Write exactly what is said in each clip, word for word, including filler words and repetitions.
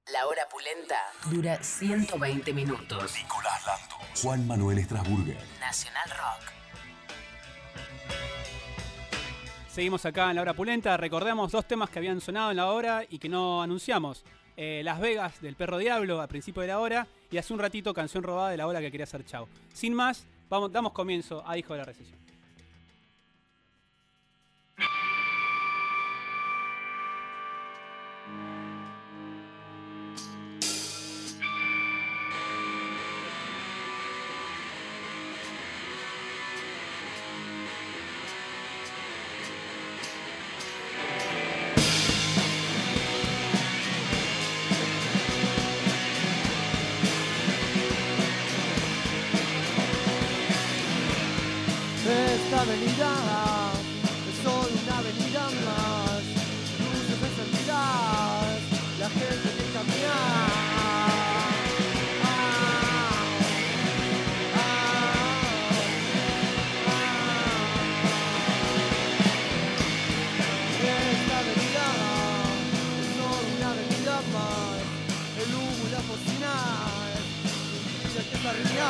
La hora pulenta dura ciento veinte minutos. Nicolás Lando, Juan Manuel Strasburger. Nacional Rock. Seguimos acá en La Hora Pulenta. Recordemos dos temas que habían sonado en la hora y que no anunciamos. Eh, Las Vegas del Perro Diablo a principio de la hora y hace un ratito Canción Robada de la hora que quería hacer Chau. Sin más, vamos, damos comienzo a Hijo de la Recesión. Esta avenida es solo una avenida más, luces encendidas, la gente que camina. Ah, ah, ah. Esta avenida es solo una avenida más, el humo y las bocinas, y la que se ría.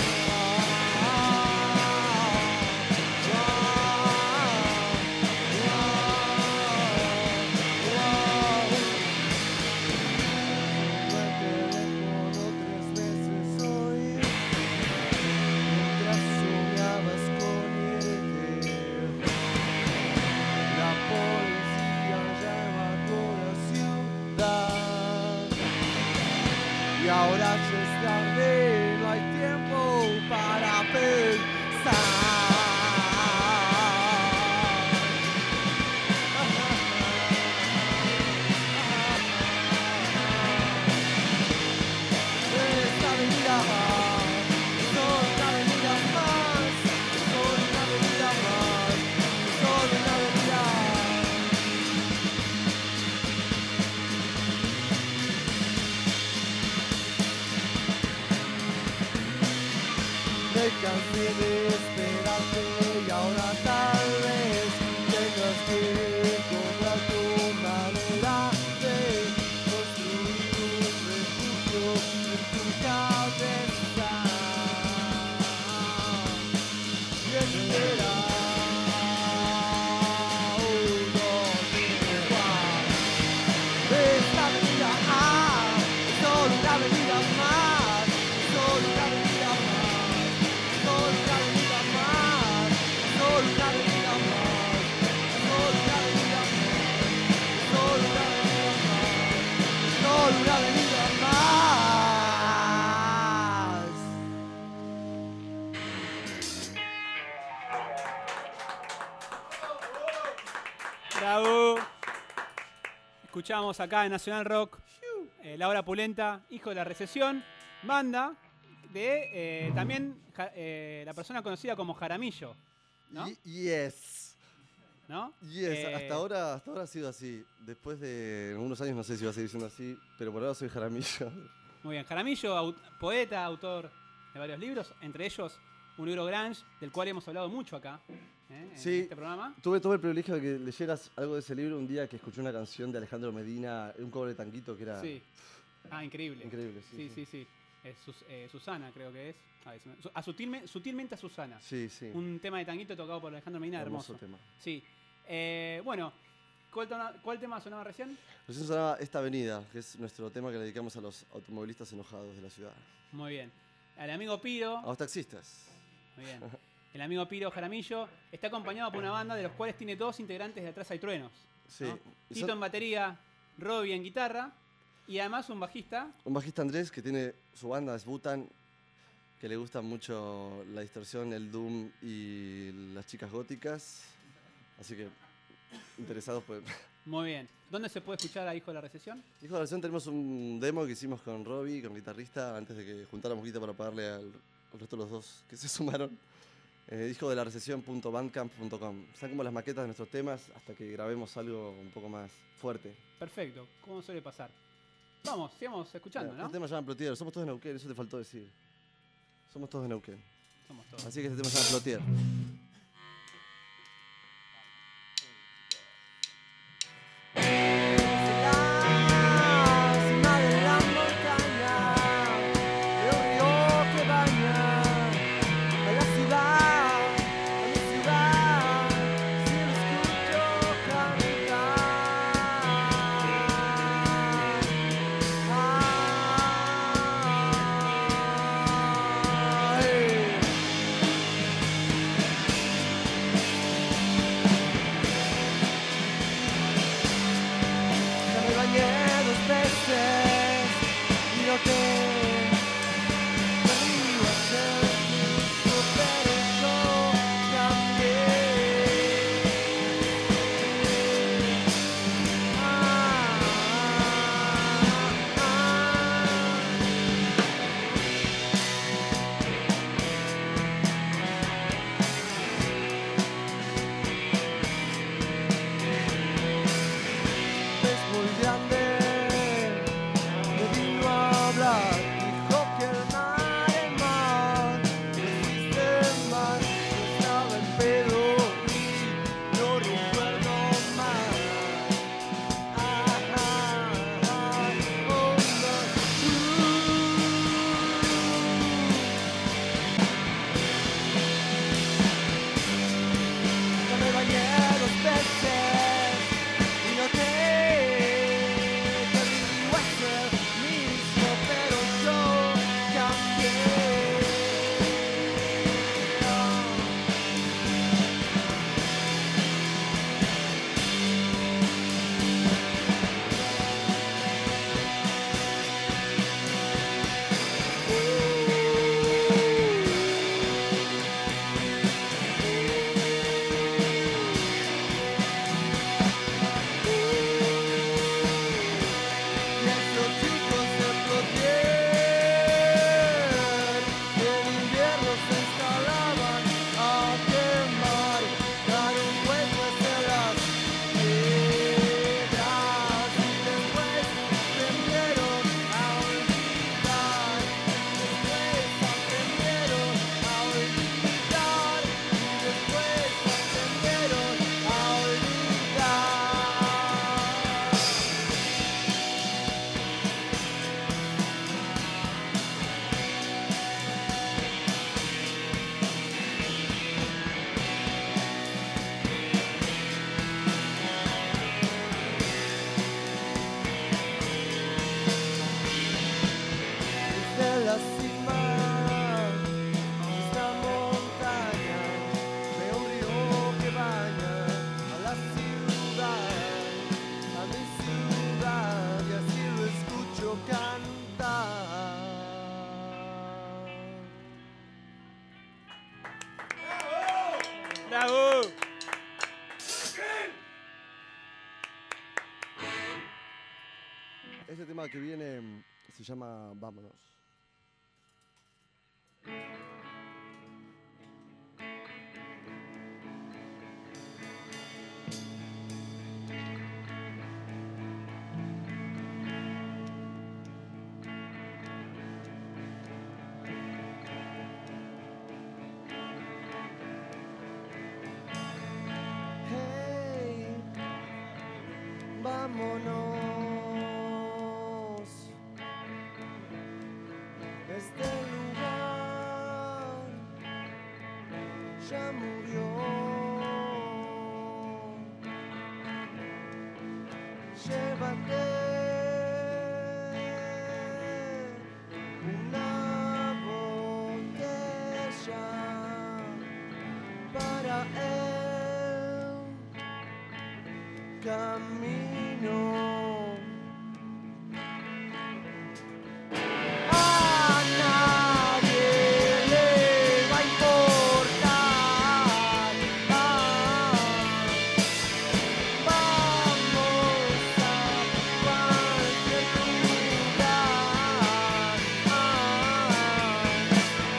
Y ahora ya es tarde, no hay tiempo para pensar. Esta avenida, solo una avenida más, solo una avenida más, solo una avenida. Me cansé de esperarte y ahora tal vez tengas que encontrar tu manera de construir un refugio en tu cabeza y esperar uno igual. Esta avenida, ah, solo una avenida más, solo una avenida más. Solo una avenida más, solo una avenida más, solo una avenida más, solo una avenida más, solo una avenida más. Bravo. Escuchamos acá en Nacional Rock eh, La Hora Pulenta, Hijo de la Recesión, banda de eh, también ja, eh, la persona conocida como Jaramillo, ¿no? Y- Yes. ¿No? Yes. Eh, Hasta ahora, hasta ahora ha sido así. Después de algunos años no sé si va a seguir siendo así, pero por ahora soy Jaramillo. Muy bien, Jaramillo, aut- poeta, autor de varios libros, entre ellos un libro Grange, del cual hemos hablado mucho acá, ¿eh? en Sí. este programa. Tuve, tuve el privilegio de que leyeras algo de ese libro un día que escuché una canción de Alejandro Medina, un cover de Tanguito que era Sí. Ah, increíble. increíble. Sí, Sí, sí, sí. Es Sus- eh, Susana, creo que es. A, ver, se me- su- a sutilme- sutilmente a Susana. Sí, sí. Un tema de Tanguito tocado por Alejandro Medina, hermoso. Hermoso tema. Sí. Eh, bueno, ¿cuál, tona- ¿cuál tema sonaba recién? Recién sonaba Esta Avenida, que es nuestro tema que le dedicamos a los automovilistas enojados de la ciudad. Muy bien. Al amigo Piro. A los taxistas. Muy bien. El amigo Piro Jaramillo está acompañado por una banda de los cuales tiene dos integrantes de Atrás hay Truenos. Sí. ¿no? Y Tito son- en batería, Robbie en guitarra y además un bajista. Un bajista Andrés que tiene su banda, es Butan, que le gusta mucho la distorsión, el doom y las chicas góticas. Así que, interesados pues. Muy bien. ¿Dónde se puede escuchar a Hijo de la Recesión? Hijo de la Recesión, tenemos un demo que hicimos con Robbie, con el guitarrista, antes de que juntáramos guita para pagarle al, al resto de los dos que se sumaron. Eh, hijo de la recesión punto bandcamp punto com. Están como las maquetas de nuestros temas hasta que grabemos algo un poco más fuerte. Perfecto, como suele pasar. Vamos, sigamos escuchando, Bueno, ¿no? Este tema se llama Plotier, somos todos de Neuquén, eso te faltó decir. Somos todos de Neuquén. Somos todos. Así que este tema se llama Plotier. Más adelante. cantar. ¡Bravo! Este tema que viene mm, se llama Vámonos. Hey, vámonos. Este lugar ya murió. Llévate una botella para el camino. A nadie le va a importar. Ah, vamos a cualquier lugar. Ah.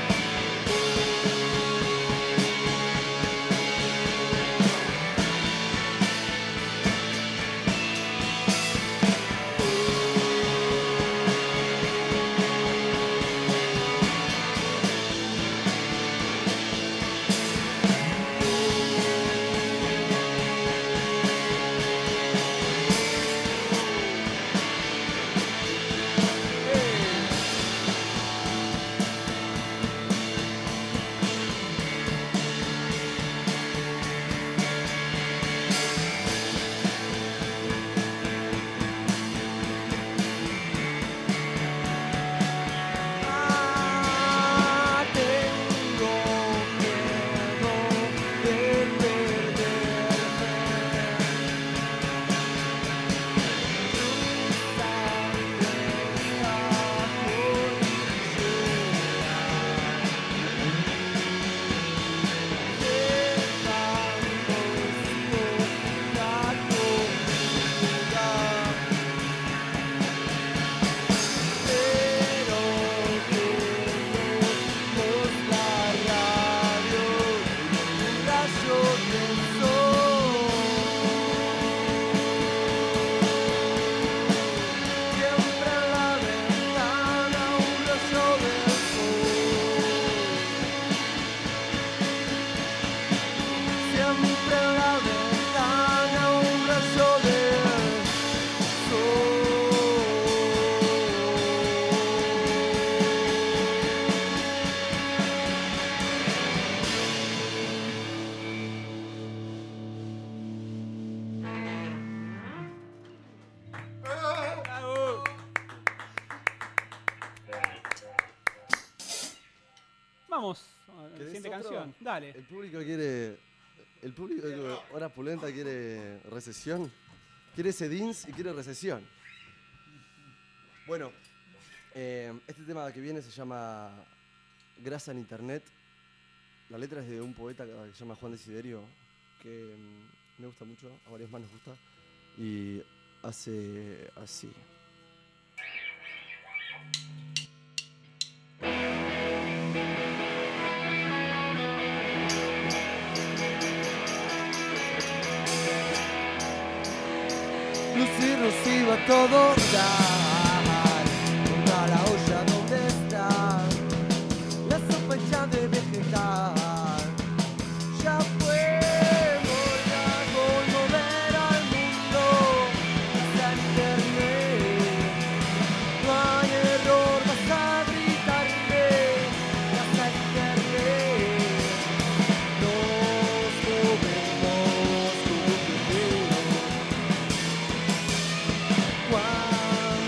Ah, tengo miedo de perderme. Siempre en la ventana un rayo del sol. Siempre en la ventana un rayo del ¡Bravo! Vamos a la ¿Querés siguiente otro? canción. Dale. El público quiere. El público de Hora Pulenta quiere recesión. Quiere sedins y quiere recesión. Bueno, eh, este tema que viene se llama Grasa en Internet. La letra es de un poeta que se llama Juan Desiderio, que mm, me gusta mucho, a varios más nos gusta. Y hace así. Lucy Rosy va a todo dar. Contra la olla donde está la sospecha de vegetal. Ya fue, voy a conmover al mundo. Está en internet. No hay error, vas a gritarme. Está en internet. Nos movemos con video. Cuando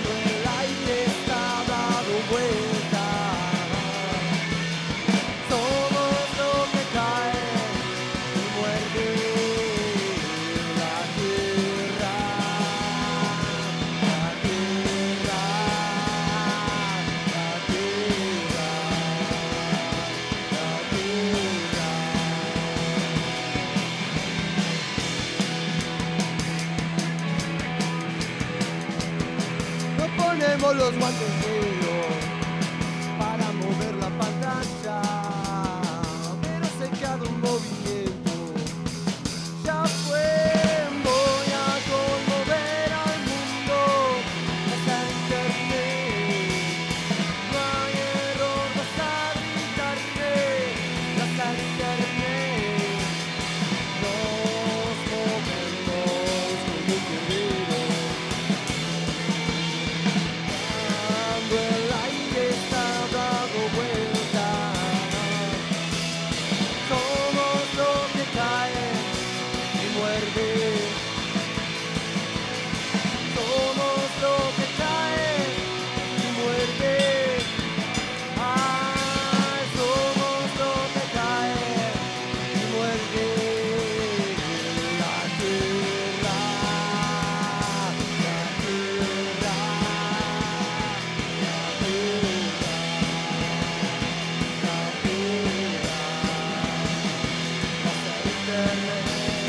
tenemos los guantes negros para mover la pantalla, pero se queda un movimiento. Ya fue, voy a conmover al mundo hasta internet. No hay error, vas a gritarme, vas a internet. Nos movemos como un guerrero. Cuando el aire está dando vueltas, somos los que caen y muerden. Somos los que caen y muerden. Ay, somos los que caen y muerden. La tierra, la tierra, la tierra, la tierra. Hasta internet.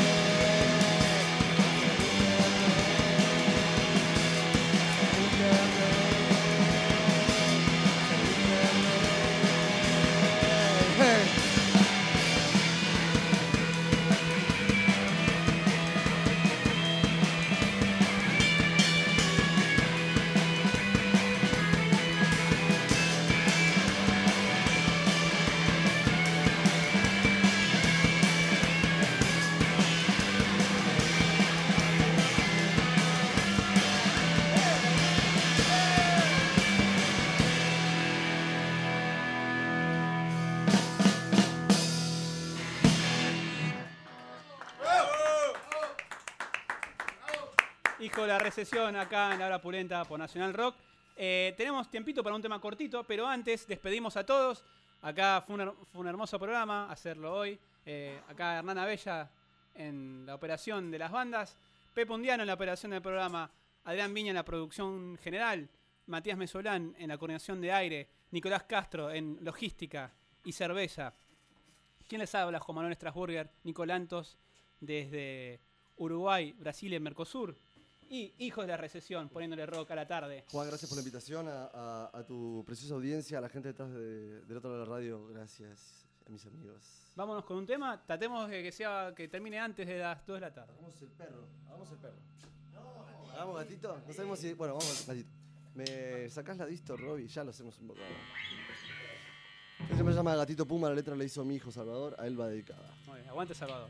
Hijo de la recesión acá en la hora pulenta por Nacional Rock. Eh, tenemos tiempito para un tema cortito, pero antes despedimos a todos. Acá fue un, her- fue un hermoso programa hacerlo hoy. Eh, acá Hernán Abella en la operación de las bandas, Pepe Undiano en la operación del programa, Adrián Viña en la producción general, Matías Mesolán en la coordinación de aire, Nicolás Castro en logística y cerveza. ¿Quién les habla? Juan Manuel Strasburger, Nicolantos desde Uruguay, Brasil y Mercosur. Y Hijos de la Recesión, poniéndole rock a la tarde. Juan, gracias por la invitación, a, a- a tu preciosa audiencia, a la gente detrás de- del otro lado de la radio, gracias a mis amigos. Vámonos con un tema, tratemos de que sea que termine antes de las dos de la tarde. Hagamos el perro, hagamos el perro. ¿Hagamos gatito? No sabemos si... Bueno, vamos gatito. ¿Me sacás la disto, Robbie? Ya lo hacemos un poco. Este se me llama Gatito Puma, la letra la hizo mi hijo Salvador, a él va dedicada. Muy bien, aguante Salvador.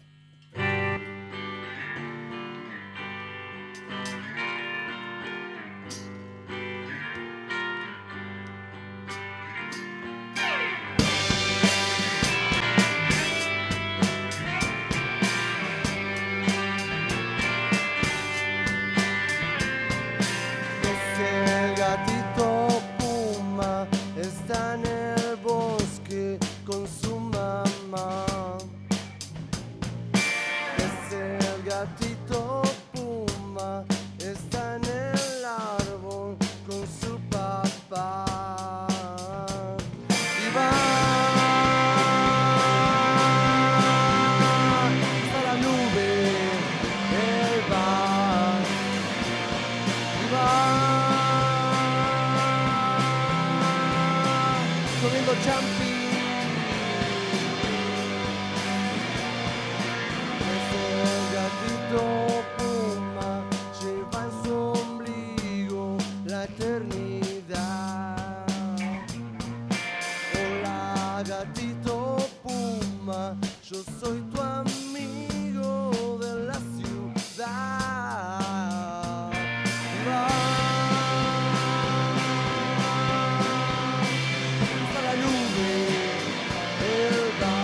El gatito Puma está en el bosque con su mamá. Es el gatito Puma está en el árbol con su papá. Y va hasta la nube, él va. Y va comiendo champi. Ese gatito Puma lleva en su ombligo la eternidad. Hola gatito Puma, yo soy tu amigo de la ciudad. Va hasta la nube, él va.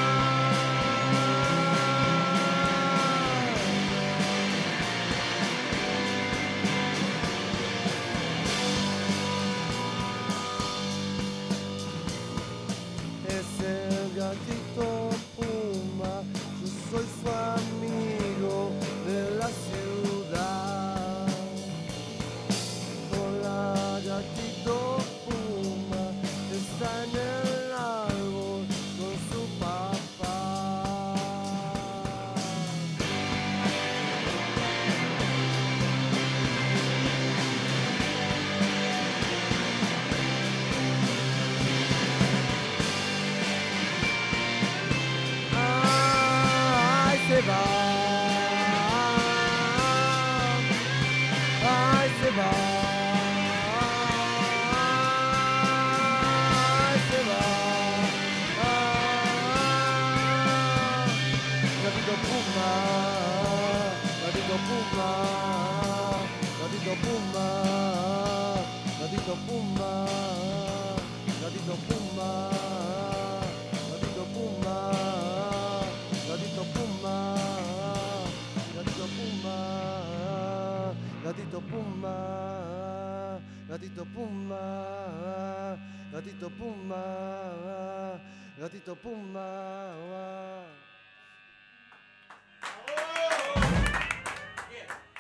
Va va, se va. Gatito Puma, gatito Puma, gatito Puma, gatito Puma, gatito Puma, gatito Puma, gatito Puma, gatito Puma, gatito Puma, gatito Puma, gatito Puma, gatito Puma.